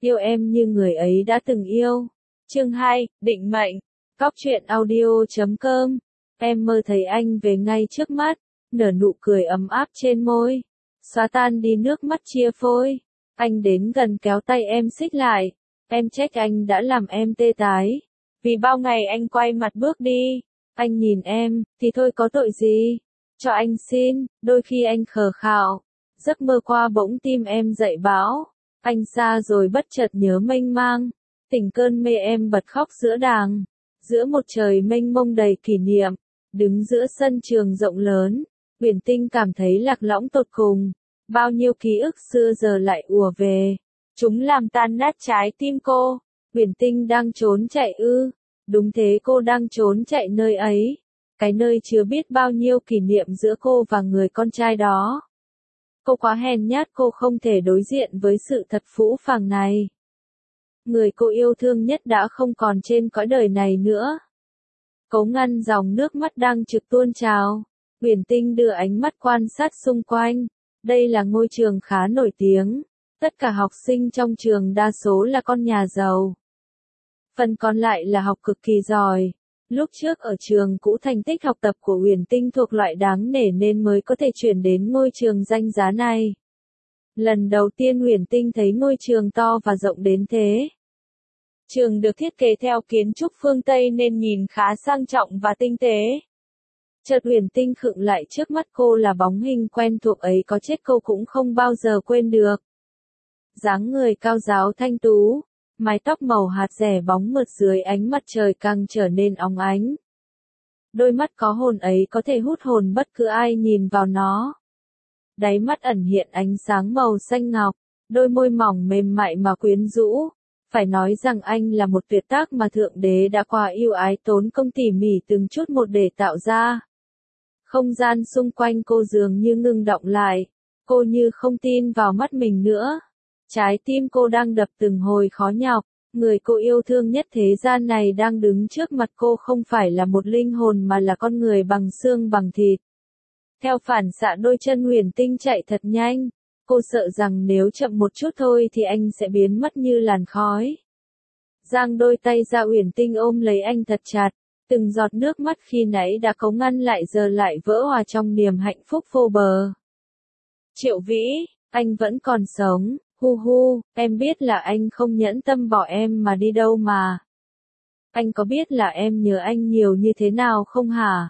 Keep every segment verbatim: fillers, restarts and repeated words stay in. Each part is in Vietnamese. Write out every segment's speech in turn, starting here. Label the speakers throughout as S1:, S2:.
S1: yêu em như người ấy đã từng yêu. Chương hai, định mệnh. Cóc truyện audio chấm com. Em mơ thấy anh về ngay trước mắt, nở nụ cười ấm áp trên môi, xóa tan đi nước mắt chia phôi. Anh đến gần kéo tay em xích lại, em trách anh đã làm em tê tái, vì bao ngày anh quay mặt bước đi. Anh nhìn em, thì thôi có tội gì, cho anh xin. Đôi khi anh khờ khạo, giấc mơ qua bỗng tim em dậy bão. Anh xa rồi bất chợt nhớ mênh mang, tỉnh cơn mê em bật khóc giữa đàng, giữa một trời mênh mông đầy kỷ niệm. Đứng giữa sân trường rộng lớn, Uyển Tinh cảm thấy lạc lõng tột cùng, bao nhiêu ký ức xưa giờ lại ùa về, chúng làm tan nát trái tim cô. Uyển Tinh đang trốn chạy ư? Đúng thế, cô đang trốn chạy nơi ấy, cái nơi chứa biết bao nhiêu kỷ niệm giữa cô và người con trai đó. Cô quá hèn nhát, cô không thể đối diện với sự thật phũ phàng này. Người cô yêu thương nhất đã không còn trên cõi đời này nữa. Cố ngăn dòng nước mắt đang trực tuôn trào, Uyển Tinh đưa ánh mắt quan sát xung quanh. Đây là ngôi trường khá nổi tiếng, tất cả học sinh trong trường đa số là con nhà giàu. Phần còn lại là học cực kỳ giỏi. Lúc trước ở trường cũ thành tích học tập của Uyển Tinh thuộc loại đáng nể nên mới có thể chuyển đến ngôi trường danh giá này. Lần đầu tiên Uyển Tinh thấy ngôi trường to và rộng đến thế. Trường được thiết kế theo kiến trúc phương Tây nên nhìn khá sang trọng và tinh tế. Chợt Uyển Tinh khựng lại, trước mắt cô là bóng hình quen thuộc ấy, có chết cô cũng không bao giờ quên được. Dáng người cao ráo thanh tú, mái tóc màu hạt rẻ bóng mượt dưới ánh mặt trời càng trở nên óng ánh. Đôi mắt có hồn ấy có thể hút hồn bất cứ ai nhìn vào nó. Đáy mắt ẩn hiện ánh sáng màu xanh ngọc, đôi môi mỏng mềm mại mà quyến rũ. Phải nói rằng anh là một tuyệt tác mà Thượng Đế đã quá yêu ái, tốn công tỉ mỉ từng chút một để tạo ra. Không gian xung quanh cô dường như ngừng động lại, cô như không tin vào mắt mình nữa. Trái tim cô đang đập từng hồi khó nhọc, người cô yêu thương nhất thế gian này đang đứng trước mặt cô không phải là một linh hồn mà là con người bằng xương bằng thịt. Theo phản xạ đôi chân Uyển Tinh chạy thật nhanh, cô sợ rằng nếu chậm một chút thôi thì anh sẽ biến mất như làn khói. Giang đôi tay ra, Uyển Tinh ôm lấy anh thật chặt, từng giọt nước mắt khi nãy đã cố ngăn lại giờ lại vỡ hòa trong niềm hạnh phúc vô bờ. Triệu Vĩ, anh vẫn còn sống, hu hu, em biết là anh không nhẫn tâm bỏ em mà đi đâu mà. Anh có biết là em nhớ anh nhiều như thế nào không hả?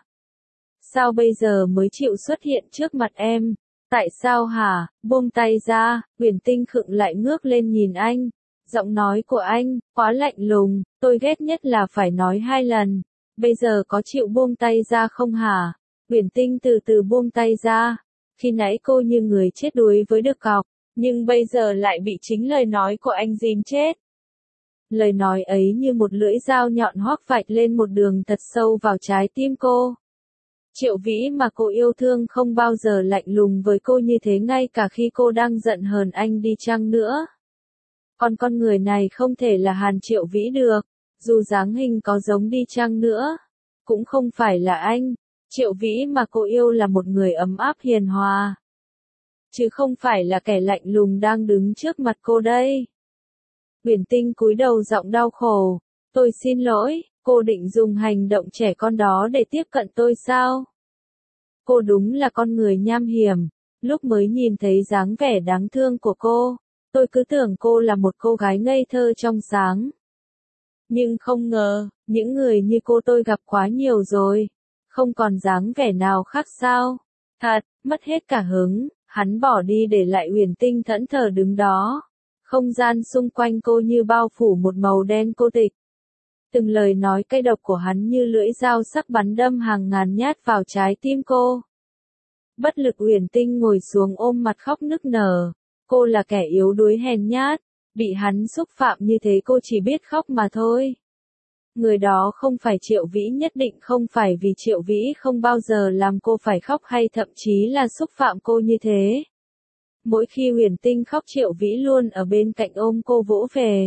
S1: Sao bây giờ mới chịu xuất hiện trước mặt em? Tại sao hả? Buông tay ra. Uyển Tinh khựng lại, ngước lên nhìn anh. Giọng nói của anh quá lạnh lùng, tôi ghét nhất là phải nói hai lần. Bây giờ có chịu buông tay ra không hả? Uyển Tinh từ từ buông tay ra. Khi nãy cô như người chết đuối với đực cọc, nhưng bây giờ lại bị chính lời nói của anh dìm chết. Lời nói ấy như một lưỡi dao nhọn hoắc vạch lên một đường thật sâu vào trái tim cô. Triệu Vĩ mà cô yêu thương không bao giờ lạnh lùng với cô như thế, ngay cả khi cô đang giận hờn anh đi chăng nữa. Còn con người này không thể là Hàn Triệu Vĩ được, dù dáng hình có giống đi chăng nữa, cũng không phải là anh. Triệu Vĩ mà cô yêu là một người ấm áp hiền hòa, chứ không phải là kẻ lạnh lùng đang đứng trước mặt cô đây. Uyển Tinh cúi đầu giọng đau khổ, tôi xin lỗi. Cô định dùng hành động trẻ con đó để tiếp cận tôi sao? Cô đúng là con người nham hiểm. Lúc mới nhìn thấy dáng vẻ đáng thương của cô, tôi cứ tưởng cô là một cô gái ngây thơ trong sáng. Nhưng không ngờ, những người như cô tôi gặp quá nhiều rồi. Không còn dáng vẻ nào khác sao? Thật, mất hết cả hứng, hắn bỏ đi để lại Uyển Tinh thẫn thờ đứng đó. Không gian xung quanh cô như bao phủ một màu đen cô tịch. Từng lời nói cay độc của hắn như lưỡi dao sắc bắn đâm hàng ngàn nhát vào trái tim cô. Bất lực, Uyển Tinh ngồi xuống ôm mặt khóc nức nở. Cô là kẻ yếu đuối hèn nhát, bị hắn xúc phạm như thế cô chỉ biết khóc mà thôi. Người đó không phải Triệu Vĩ, nhất định không phải, vì Triệu Vĩ không bao giờ làm cô phải khóc hay thậm chí là xúc phạm cô như thế. Mỗi khi Uyển Tinh khóc, Triệu Vĩ luôn ở bên cạnh ôm cô vỗ về.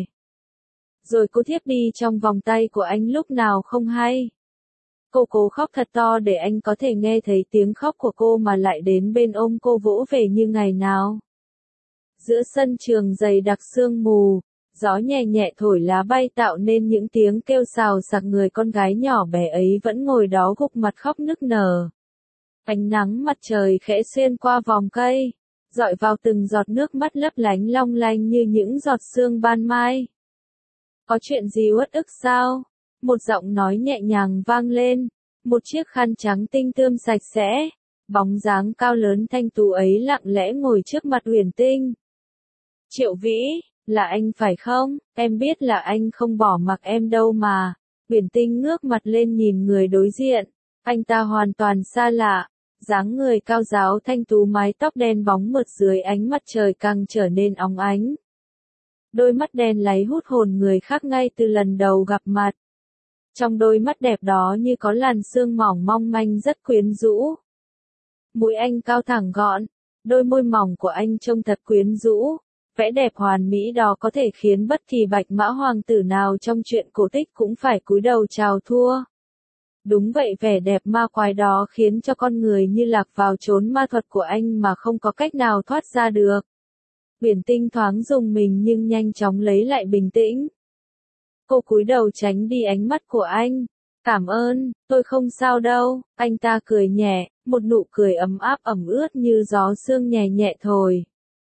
S1: Rồi cô thiếp đi trong vòng tay của anh lúc nào không hay. Cô cố khóc thật to để anh có thể nghe thấy tiếng khóc của cô mà lại đến bên ôm cô vỗ về như ngày nào. Giữa sân trường dày đặc sương mù, Gió nhẹ nhẹ thổi lá bay tạo nên những tiếng kêu xào xạc, người con gái nhỏ bé ấy vẫn ngồi đó gục mặt khóc nức nở. Ánh nắng mặt trời khẽ xuyên qua vòng cây, dọi vào từng giọt nước mắt lấp lánh long lanh như những giọt sương ban mai. Có chuyện gì uất ức sao? Một giọng nói nhẹ nhàng vang lên, một chiếc khăn trắng tinh tươm sạch sẽ, bóng dáng cao lớn thanh tú ấy lặng lẽ ngồi trước mặt Uyển Tinh. Triệu Vĩ, là anh phải không? Em biết là anh không bỏ mặc em đâu mà. Uyển Tinh ngước mặt lên nhìn người đối diện, anh ta hoàn toàn xa lạ, dáng người cao ráo thanh tú, mái tóc đen bóng mượt dưới ánh mặt trời càng trở nên óng ánh. Đôi mắt đen láy hút hồn người khác ngay từ lần đầu gặp mặt. Trong đôi mắt đẹp đó như có làn sương mỏng mong manh rất quyến rũ. Mũi anh cao thẳng gọn, đôi môi mỏng của anh trông thật quyến rũ. Vẻ đẹp hoàn mỹ đó có thể khiến bất kỳ bạch mã hoàng tử nào trong truyện cổ tích cũng phải cúi đầu chào thua. Đúng vậy, vẻ đẹp ma quái đó khiến cho con người như lạc vào chốn ma thuật của anh mà không có cách nào thoát ra được. Uyển Tinh thoáng rùng mình nhưng nhanh chóng lấy lại bình tĩnh. Cô cúi đầu tránh đi ánh mắt của anh. Cảm ơn, tôi không sao đâu. Anh ta cười nhẹ, một nụ cười ấm áp ẩm ướt như gió sương nhẹ nhẹ thổi.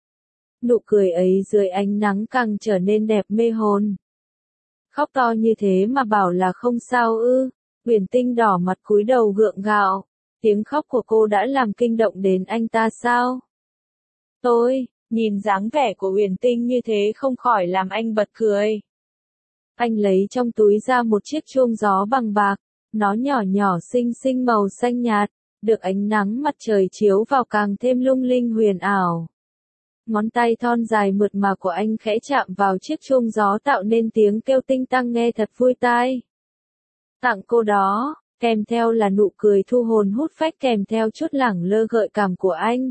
S1: Nụ cười ấy dưới ánh nắng càng trở nên đẹp mê hồn. Khóc to như thế mà bảo là không sao ư? Uyển Tinh đỏ mặt cúi đầu gượng gạo. Tiếng khóc của cô đã làm kinh động đến anh ta sao? Tôi, nhìn dáng vẻ của Uyển Tinh như thế không khỏi làm anh bật cười. Anh lấy trong túi ra một chiếc chuông gió bằng bạc, nó nhỏ nhỏ xinh xinh màu xanh nhạt, được ánh nắng mặt trời chiếu vào càng thêm lung linh huyền ảo. Ngón tay thon dài mượt mà của anh khẽ chạm vào chiếc chuông gió tạo nên tiếng kêu tinh tăng nghe thật vui tai. Tặng cô đó, kèm theo là nụ cười thu hồn hút phách kèm theo chút lẳng lơ gợi cảm của anh.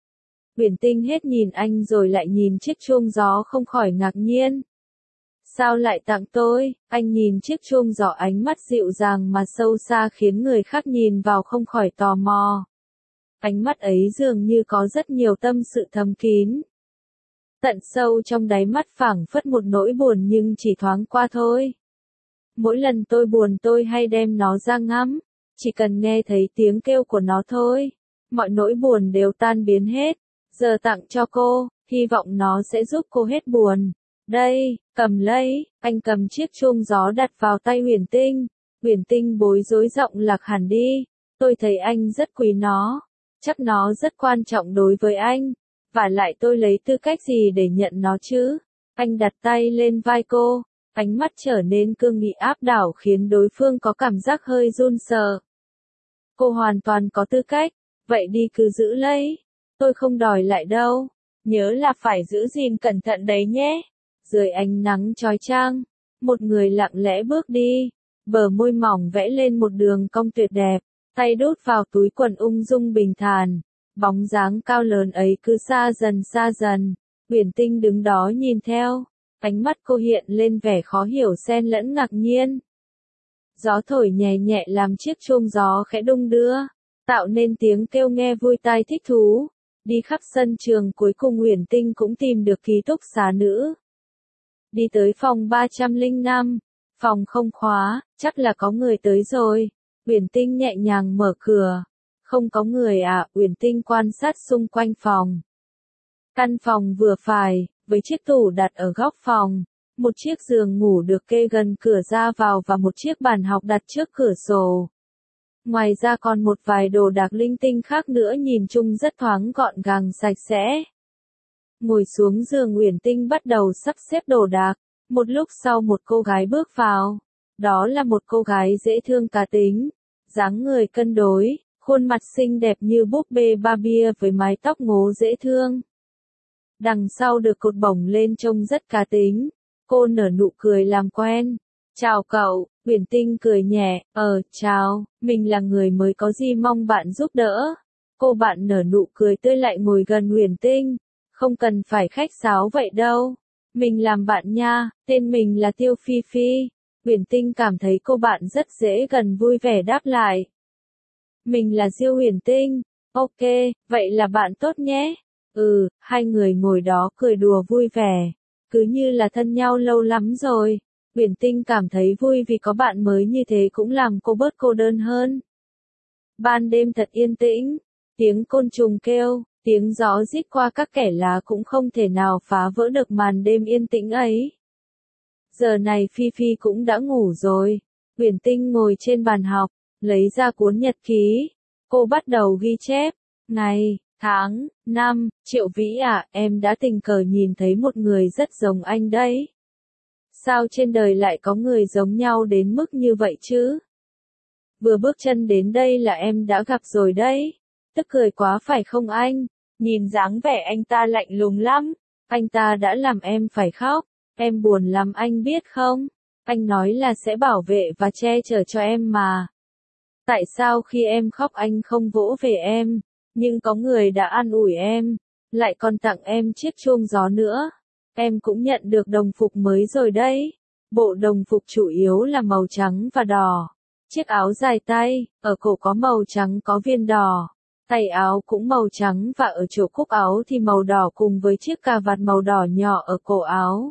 S1: Uyển Tinh hết nhìn anh rồi lại nhìn chiếc chuông gió không khỏi ngạc nhiên. Sao lại tặng tôi? Anh nhìn chiếc chuông gió ánh mắt dịu dàng mà sâu xa khiến người khác nhìn vào không khỏi tò mò. Ánh mắt ấy dường như có rất nhiều tâm sự thầm kín. Tận sâu trong đáy mắt phảng phất một nỗi buồn nhưng chỉ thoáng qua thôi. Mỗi lần tôi buồn tôi hay đem nó ra ngắm, chỉ cần nghe thấy tiếng kêu của nó thôi, mọi nỗi buồn đều tan biến hết. Giờ tặng cho cô, hy vọng nó sẽ giúp cô hết buồn. Đây, cầm lấy. Anh cầm chiếc chuông gió đặt vào tay Uyển Tinh. Uyển Tinh bối rối giọng lạc hẳn đi. Tôi thấy anh rất quý nó. Chắc nó rất quan trọng đối với anh. Và lại tôi lấy tư cách gì để nhận nó chứ? Anh đặt tay lên vai cô. Ánh mắt trở nên cương nghị áp đảo khiến đối phương có cảm giác hơi run sợ. Cô hoàn toàn có tư cách. Vậy đi cứ giữ lấy. Tôi không đòi lại đâu. Nhớ là phải giữ gìn cẩn thận đấy nhé. Dưới ánh nắng chói chang, một người lặng lẽ bước đi. Bờ môi mỏng vẽ lên một đường cong tuyệt đẹp. Tay đút vào túi quần ung dung bình thản. Bóng dáng cao lớn ấy cứ xa dần xa dần. Uyển Tinh đứng đó nhìn theo. Ánh mắt cô hiện lên vẻ khó hiểu xen lẫn ngạc nhiên. Gió thổi nhẹ nhẹ làm chiếc chuông gió khẽ đung đưa, tạo nên tiếng kêu nghe vui tai thích thú. Đi khắp sân trường cuối cùng Uyển Tinh cũng tìm được ký túc xá nữ. Đi tới phòng ba trăm lẻ năm, phòng không khóa, chắc là có người tới rồi. Uyển Tinh nhẹ nhàng mở cửa. Không có người à? Uyển Tinh quan sát xung quanh phòng. Căn phòng vừa phải, với chiếc tủ đặt ở góc phòng, một chiếc giường ngủ được kê gần cửa ra vào và một chiếc bàn học đặt trước cửa sổ. Ngoài ra còn một vài đồ đạc linh tinh khác nữa, nhìn chung rất thoáng gọn gàng sạch sẽ. Ngồi xuống giường Uyển Tinh bắt đầu sắp xếp đồ đạc. Một lúc sau một cô gái bước vào. Đó là một cô gái dễ thương cá tính, dáng người cân đối, khuôn mặt xinh đẹp như búp bê Barbie với mái tóc ngố dễ thương. Đằng sau được cột bổng lên trông rất cá tính. Cô nở nụ cười làm quen. Chào cậu. Uyển Tinh cười nhẹ. Ờ, chào, mình là người mới có gì mong bạn giúp đỡ. Cô bạn nở nụ cười tươi lại ngồi gần Uyển Tinh. Không cần phải khách sáo vậy đâu. Mình làm bạn nha, tên mình là Tiêu Phi Phi. Uyển Tinh cảm thấy cô bạn rất dễ gần, vui vẻ đáp lại. Mình là Diêu Uyển Tinh. Ok, vậy là bạn tốt nhé. Ừ, hai người ngồi đó cười đùa vui vẻ. cứ như là thân nhau lâu lắm rồi. Uyển Tinh cảm thấy vui vì có bạn mới như thế cũng làm cô bớt cô đơn hơn. Ban đêm thật yên tĩnh, tiếng côn trùng kêu, tiếng gió rít qua các kẽ lá cũng không thể nào phá vỡ được màn đêm yên tĩnh ấy. Giờ này Phi Phi cũng đã ngủ rồi. Uyển Tinh ngồi trên bàn học, lấy ra cuốn nhật ký. Cô bắt đầu ghi chép. Ngày, tháng, năm, Triệu Vĩ à, em đã tình cờ nhìn thấy một người rất giống anh đấy. Sao trên đời lại có người giống nhau đến mức như vậy chứ? Vừa bước chân đến đây là em đã gặp rồi đấy. Tức cười quá phải không anh? Nhìn dáng vẻ anh ta lạnh lùng lắm. Anh ta đã làm em phải khóc. Em buồn lắm anh biết không? Anh nói là sẽ bảo vệ và che chở cho em mà. Tại sao khi em khóc anh không vỗ về em? Nhưng có người đã an ủi em, lại còn tặng em chiếc chuông gió nữa. Em cũng nhận được đồng phục mới rồi đấy. Bộ đồng phục chủ yếu là màu trắng và đỏ. Chiếc áo dài tay, ở cổ có màu trắng có viên đỏ. Tay áo cũng màu trắng và ở chỗ cúc áo thì màu đỏ cùng với chiếc cà vạt màu đỏ nhỏ ở cổ áo.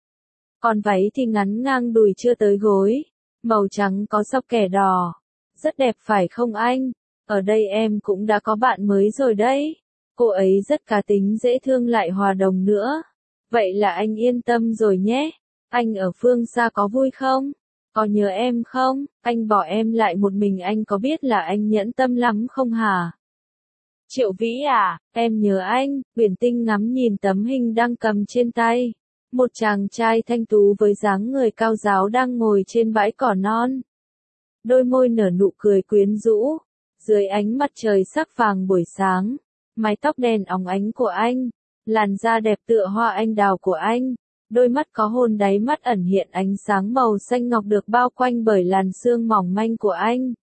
S1: Còn váy thì ngắn ngang đùi chưa tới gối, màu trắng có sọc kẻ đỏ. Rất đẹp phải không anh? Ở đây em cũng đã có bạn mới rồi đấy. Cô ấy rất cá tính dễ thương lại hòa đồng nữa. Vậy là anh yên tâm rồi nhé. Anh ở phương xa có vui không? Có nhớ em không? Anh bỏ em lại một mình anh có biết là anh nhẫn tâm lắm không hả? Triệu Vĩ à, em nhớ anh. Uyển Tinh ngắm nhìn tấm hình đang cầm trên tay. Một chàng trai thanh tú với dáng người cao ráo đang ngồi trên bãi cỏ non. Đôi môi nở nụ cười quyến rũ. Dưới ánh mặt trời sắc vàng buổi sáng, mái tóc đen óng ánh của anh, làn da đẹp tựa hoa anh đào của anh, đôi mắt có hôn đáy mắt ẩn hiện ánh sáng màu xanh ngọc được bao quanh bởi làn sương mỏng manh của anh.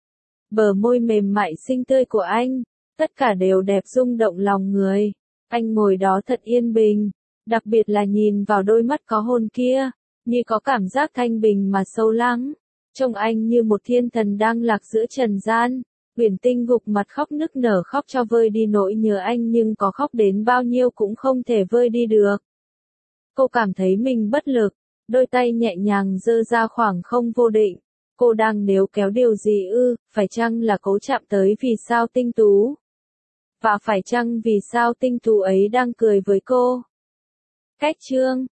S1: Bờ môi mềm mại xinh tươi của anh, tất cả đều đẹp rung động lòng người. Anh ngồi đó thật yên bình, đặc biệt là nhìn vào đôi mắt có hôn kia, như có cảm giác thanh bình mà sâu lắng. Trông anh như một thiên thần đang lạc giữa trần gian. Uyển Tinh gục mặt khóc nức nở khóc cho vơi đi nỗi nhớ anh nhưng có khóc đến bao nhiêu cũng không thể vơi đi được. Cô cảm thấy mình bất lực, đôi tay nhẹ nhàng giơ ra khoảng không vô định. Cô đang níu kéo điều gì ư, phải chăng là cố chạm tới vì sao tinh tú? Và phải chăng vì sao tinh tú ấy đang cười với cô? Cách chương